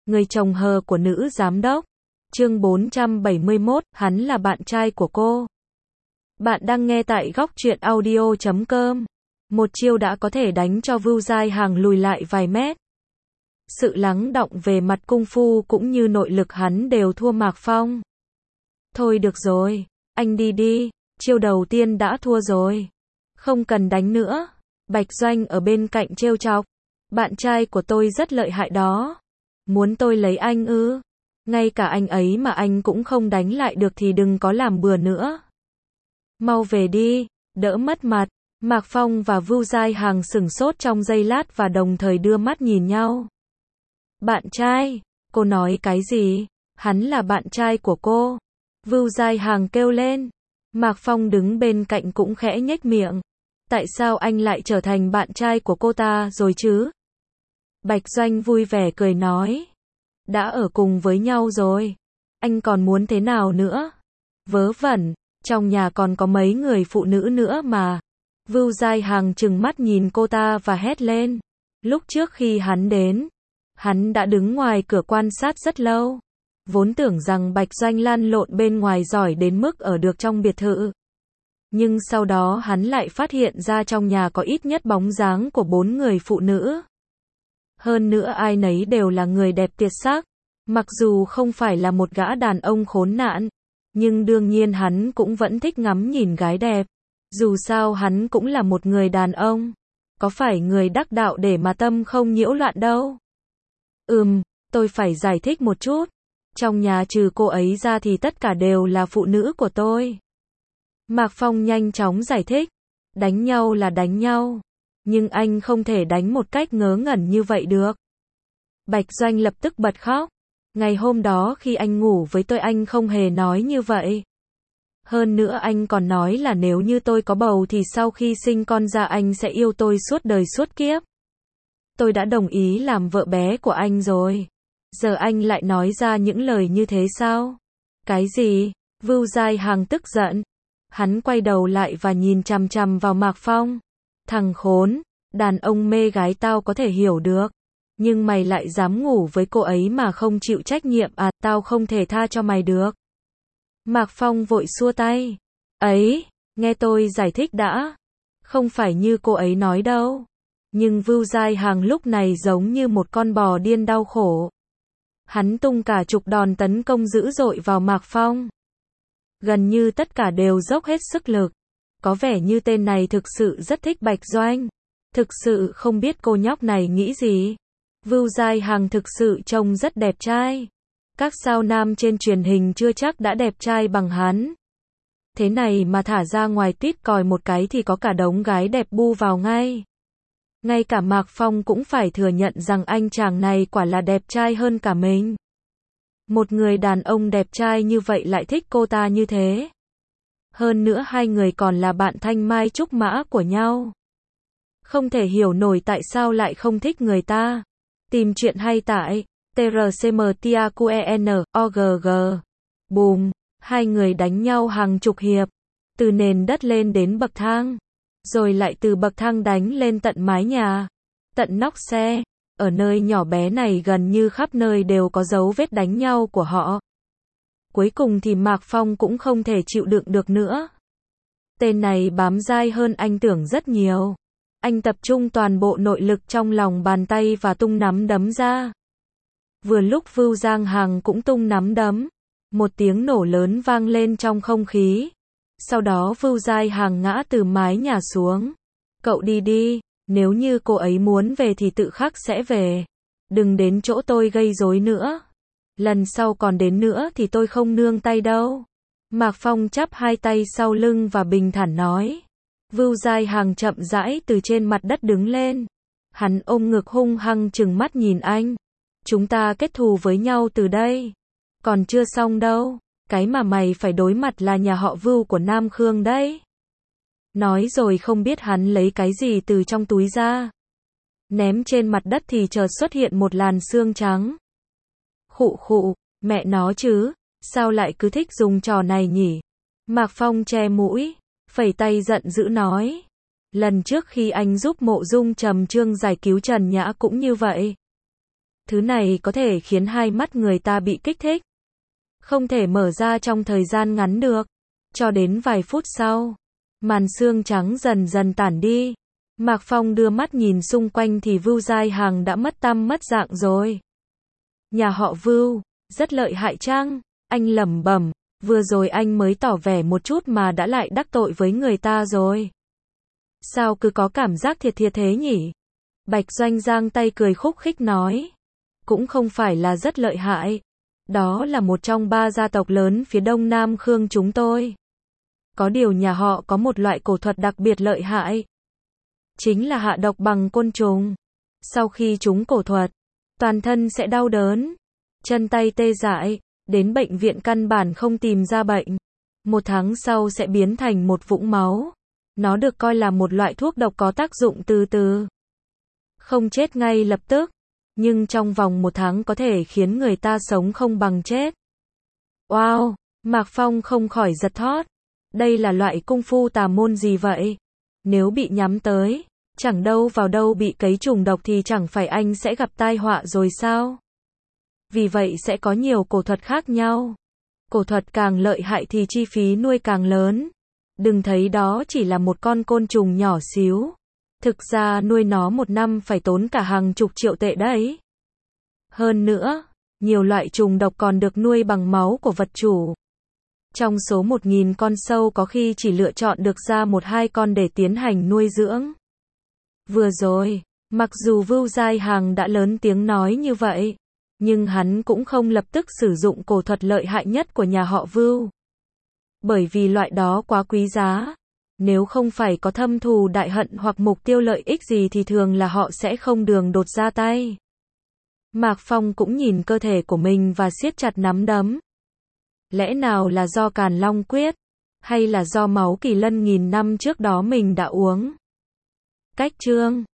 Người chồng hờ của nữ giám đốc. Chương 471, hắn là bạn trai của cô. Bạn đang nghe tại góc truyện audio.com. Một chiêu đã có thể đánh cho Vu Giai Hằng lùi lại vài mét. Sự lắng đọng về mặt cung phu cũng như nội lực hắn đều thua Mạc Phong. Thôi được rồi, anh đi đi, chiêu đầu tiên đã thua rồi. Không cần đánh nữa. Bạch Doanh ở bên cạnh trêu chọc. Bạn trai của tôi rất lợi hại đó. Muốn tôi lấy anh ư? Ngay cả anh ấy mà anh cũng không đánh lại được thì đừng có làm bừa nữa. Mau về đi, đỡ mất mặt. Mạc Phong và Vu Giai Hằng sửng sốt trong giây lát và đồng thời đưa mắt nhìn nhau. Bạn trai? Cô nói cái gì? Hắn là bạn trai của cô. Vu Giai Hằng kêu lên. Mạc Phong đứng bên cạnh cũng khẽ nhếch miệng. Tại sao anh lại trở thành bạn trai của cô ta rồi chứ? Bạch Doanh vui vẻ cười nói. Đã ở cùng với nhau rồi. Anh còn muốn thế nào nữa? Vớ vẩn, trong nhà còn có mấy người phụ nữ nữa mà. Vu Giai Hằng trừng mắt nhìn cô ta và hét lên. Lúc trước khi hắn đến, hắn đã đứng ngoài cửa quan sát rất lâu. Vốn tưởng rằng Bạch Doanh lăn lộn bên ngoài giỏi đến mức ở được trong biệt thự. Nhưng sau đó hắn lại phát hiện ra trong nhà có ít nhất bóng dáng của 4 người phụ nữ. Hơn nữa ai nấy đều là người đẹp tuyệt sắc. Mặc dù không phải là một gã đàn ông khốn nạn, nhưng đương nhiên hắn cũng vẫn thích ngắm nhìn gái đẹp. Dù sao hắn cũng là một người đàn ông. Có phải người đắc đạo để mà tâm không nhiễu loạn đâu. Tôi phải giải thích một chút. Trong nhà trừ cô ấy ra thì tất cả đều là phụ nữ của tôi. Mạc Phong nhanh chóng giải thích. Đánh nhau là đánh nhau. Nhưng anh không thể đánh một cách ngớ ngẩn như vậy được. Bạch Doanh lập tức bật khóc. Ngày hôm đó khi anh ngủ với tôi anh không hề nói như vậy. Hơn nữa anh còn nói là nếu như tôi có bầu thì sau khi sinh con ra anh sẽ yêu tôi suốt đời suốt kiếp. Tôi đã đồng ý làm vợ bé của anh rồi. Giờ anh lại nói ra những lời như thế sao? Cái gì? Vu Giai Hằng tức giận. Hắn quay đầu lại và nhìn chằm chằm vào Mạc Phong. Thằng khốn, đàn ông mê gái tao có thể hiểu được. Nhưng mày lại dám ngủ với cô ấy mà không chịu trách nhiệm à, tao không thể tha cho mày được. Mạc Phong vội xua tay. Ấy, nghe tôi giải thích đã. Không phải như cô ấy nói đâu. Nhưng Vu Giai Hằng lúc này giống như một con bò điên đau khổ. Hắn tung cả chục đòn tấn công dữ dội vào Mạc Phong. Gần như tất cả đều dốc hết sức lực. Có vẻ như tên này thực sự rất thích Bạch Doanh. Thực sự không biết cô nhóc này nghĩ gì. Vu Giai Hằng thực sự trông rất đẹp trai. Các sao nam trên truyền hình chưa chắc đã đẹp trai bằng hắn. Thế này mà thả ra ngoài tít còi một cái thì có cả đống gái đẹp bu vào ngay. Ngay cả Mạc Phong cũng phải thừa nhận rằng anh chàng này quả là đẹp trai hơn cả mình. Một người đàn ông đẹp trai như vậy lại thích cô ta như thế. Hơn nữa hai người còn là bạn thanh mai trúc mã của nhau. Không thể hiểu nổi tại sao lại không thích người ta. Tìm chuyện hay tại trcmtaquen.org. Bùm, hai người đánh nhau hàng chục hiệp. Từ nền đất lên đến bậc thang. Rồi lại từ bậc thang đánh lên tận mái nhà. Tận nóc xe. Ở nơi nhỏ bé này gần như khắp nơi đều có dấu vết đánh nhau của họ. Cuối cùng thì Mạc Phong cũng không thể chịu đựng được nữa. Tên này bám dai hơn anh tưởng rất nhiều. Anh tập trung toàn bộ nội lực trong lòng bàn tay và tung nắm đấm ra. Vừa lúc Vu Giai Hằng cũng tung nắm đấm. Một tiếng nổ lớn vang lên trong không khí. Sau đó Vu Giai Hằng ngã từ mái nhà xuống. Cậu đi đi, nếu như cô ấy muốn về thì tự khắc sẽ về. Đừng đến chỗ tôi gây rối nữa. Lần sau còn đến nữa thì tôi không nương tay đâu. Mạc Phong chắp hai tay sau lưng và bình thản nói. Vu Giai Hằng chậm rãi từ trên mặt đất đứng lên. Hắn ôm ngực hung hăng trừng mắt nhìn anh. Chúng ta kết thù với nhau từ đây. Còn chưa xong đâu. Cái mà mày phải đối mặt là nhà họ Vu của Nam Khương đấy. Nói rồi không biết hắn lấy cái gì từ trong túi ra. Ném trên mặt đất thì chợt xuất hiện một làn xương trắng. Khụ khụ, mẹ nó chứ, sao lại cứ thích dùng trò này nhỉ? Mạc Phong che mũi, phẩy tay giận dữ nói. Lần trước khi anh giúp Mộ Dung Trầm Trương giải cứu Trần Nhã cũng như vậy. Thứ này có thể khiến hai mắt người ta bị kích thích. Không thể mở ra trong thời gian ngắn được. Cho đến vài phút sau, màn sương trắng dần dần tản đi. Mạc Phong đưa mắt nhìn xung quanh thì Vưu Giai Hằng đã mất tăm mất dạng rồi. Nhà họ Vưu, rất lợi hại chăng? Anh lẩm bẩm, vừa rồi anh mới tỏ vẻ một chút mà đã lại đắc tội với người ta rồi. Sao cứ có cảm giác thiệt thiệt thế nhỉ? Bạch Doanh giang tay cười khúc khích nói. Cũng không phải là rất lợi hại. Đó là một trong 3 gia tộc lớn phía đông Nam Khương chúng tôi. Có điều nhà họ có một loại cổ thuật đặc biệt lợi hại. Chính là hạ độc bằng côn trùng. Sau khi chúng cổ thuật, toàn thân sẽ đau đớn, chân tay tê dại, đến bệnh viện căn bản không tìm ra bệnh. 1 tháng sau sẽ biến thành một vũng máu. Nó được coi là một loại thuốc độc có tác dụng từ từ. Không chết ngay lập tức, nhưng trong vòng 1 tháng có thể khiến người ta sống không bằng chết. Wow, Mạc Phong không khỏi giật thót. Đây là loại cung phu tà môn gì vậy? Nếu bị nhắm tới, chẳng đâu vào đâu bị cấy trùng độc thì chẳng phải anh sẽ gặp tai họa rồi sao? Vì vậy sẽ có nhiều cổ thuật khác nhau. Cổ thuật càng lợi hại thì chi phí nuôi càng lớn. Đừng thấy đó chỉ là một con côn trùng nhỏ xíu. Thực ra nuôi nó 1 năm phải tốn cả hàng chục triệu tệ đấy. Hơn nữa, nhiều loại trùng độc còn được nuôi bằng máu của vật chủ. Trong số 1.000 con sâu có khi chỉ lựa chọn được ra 1-2 con để tiến hành nuôi dưỡng. Vừa rồi, mặc dù Vưu Giai Hằng đã lớn tiếng nói như vậy, nhưng hắn cũng không lập tức sử dụng cổ thuật lợi hại nhất của nhà họ Vưu. Bởi vì loại đó quá quý giá. Nếu không phải có thâm thù đại hận hoặc mục tiêu lợi ích gì thì thường là họ sẽ không đường đột ra tay. Mạc Phong cũng nhìn cơ thể của mình và siết chặt nắm đấm. Lẽ nào là do Càn Long Quyết, hay là do máu kỳ lân nghìn năm trước đó mình đã uống? Cách chương